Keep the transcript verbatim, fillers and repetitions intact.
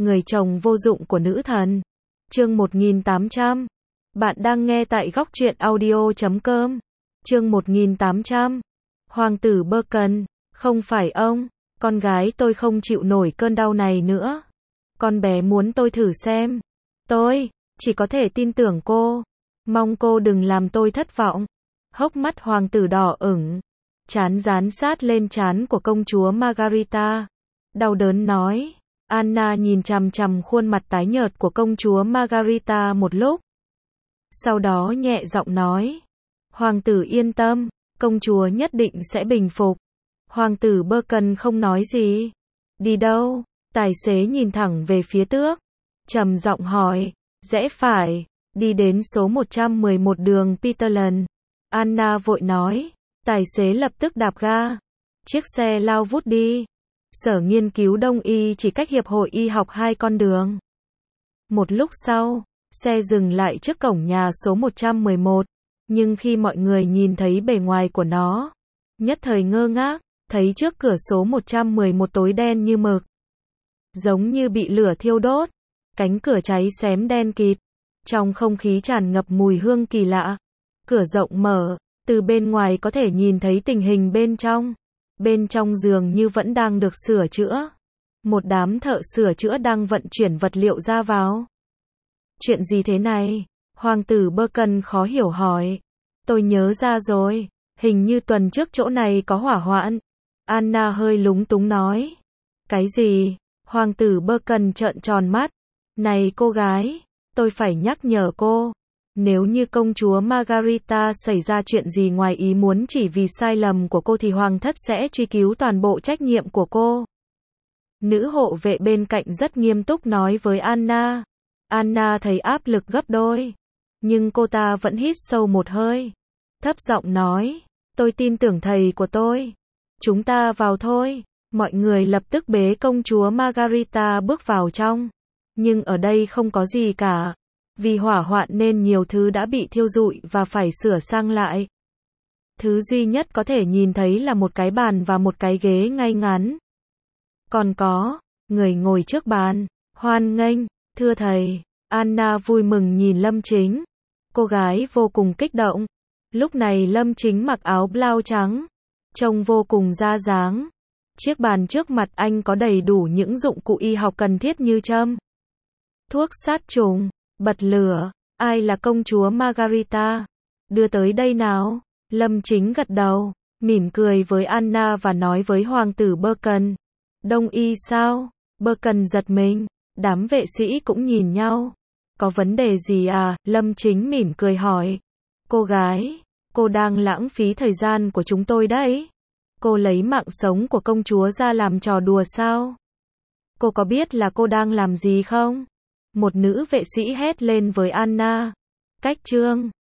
người chồng vô dụng của nữ thần. Chương một nghìn tám trăm. Bạn đang nghe tại góc truyện audio chấm com. Chương một nghìn tám trăm. Hoàng tử Bacon, không phải ông, con gái tôi không chịu nổi cơn đau này nữa. Con bé muốn tôi thử xem. Tôi chỉ có thể tin tưởng cô. Mong cô đừng làm tôi thất vọng. Hốc mắt hoàng tử đỏ ửng, trán dán sát lên trán của công chúa Margarita. Đau đớn nói. Anna nhìn chằm chằm khuôn mặt tái nhợt của công chúa Margarita một lúc. Sau đó nhẹ giọng nói. Hoàng tử yên tâm, công chúa nhất định sẽ bình phục. Hoàng tử Bacon không nói gì. Đi đâu? Tài xế nhìn thẳng về phía tước, trầm giọng hỏi. Rẽ phải, đi đến số một trăm mười một đường Peterland. Anna vội nói. Tài xế lập tức đạp ga. Chiếc xe lao vút đi. Sở nghiên cứu Đông y chỉ cách hiệp hội y học hai con đường. Một lúc sau, xe dừng lại trước cổng nhà số một trăm mười một, nhưng khi mọi người nhìn thấy bề ngoài của nó, nhất thời ngơ ngác, thấy trước cửa số một trăm mười một tối đen như mực, giống như bị lửa thiêu đốt, cánh cửa cháy xém đen kịt, trong không khí tràn ngập mùi hương kỳ lạ. Cửa rộng mở, từ bên ngoài có thể nhìn thấy tình hình bên trong. Bên trong giường như vẫn đang được sửa chữa. Một đám thợ sửa chữa đang vận chuyển vật liệu ra vào. Chuyện gì thế này? Hoàng tử Bacon khó hiểu hỏi. Tôi nhớ ra rồi, hình như tuần trước chỗ này có hỏa hoạn. Anna hơi lúng túng nói. Cái gì? Hoàng tử Bacon trợn tròn mắt. Này cô gái, tôi phải nhắc nhở cô. Nếu như công chúa Margarita xảy ra chuyện gì ngoài ý muốn chỉ vì sai lầm của cô thì hoàng thất sẽ truy cứu toàn bộ trách nhiệm của cô. Nữ hộ vệ bên cạnh rất nghiêm túc nói với Anna. Anna thấy áp lực gấp đôi, nhưng cô ta vẫn hít sâu một hơi, thấp giọng nói, tôi tin tưởng thầy của tôi. Chúng ta vào thôi. Mọi người lập tức bế công chúa Margarita bước vào trong. Nhưng ở đây không có gì cả. Vì hỏa hoạn nên nhiều thứ đã bị thiêu rụi và phải sửa sang lại. Thứ duy nhất có thể nhìn thấy là một cái bàn và một cái ghế ngay ngắn. Còn có người ngồi trước bàn. Hoan nghênh, thưa thầy. Anna vui mừng nhìn Lâm Chính. Cô gái vô cùng kích động. Lúc này Lâm Chính mặc áo blau trắng, trông vô cùng ra dáng. Chiếc bàn trước mặt anh có đầy đủ những dụng cụ y học cần thiết như châm, thuốc sát trùng, bật lửa. Ai là công chúa Margarita? Đưa tới đây nào. Lâm Chính gật đầu, mỉm cười với Anna và nói với hoàng tử Bacon. Đông y sao? Bacon giật mình, đám vệ sĩ cũng nhìn nhau. Có vấn đề gì à? Lâm Chính mỉm cười hỏi. Cô gái, cô đang lãng phí thời gian của chúng tôi đấy. Cô lấy mạng sống của công chúa ra làm trò đùa sao? Cô có biết là cô đang làm gì không? Một nữ vệ sĩ hét lên với Anna. Cách chương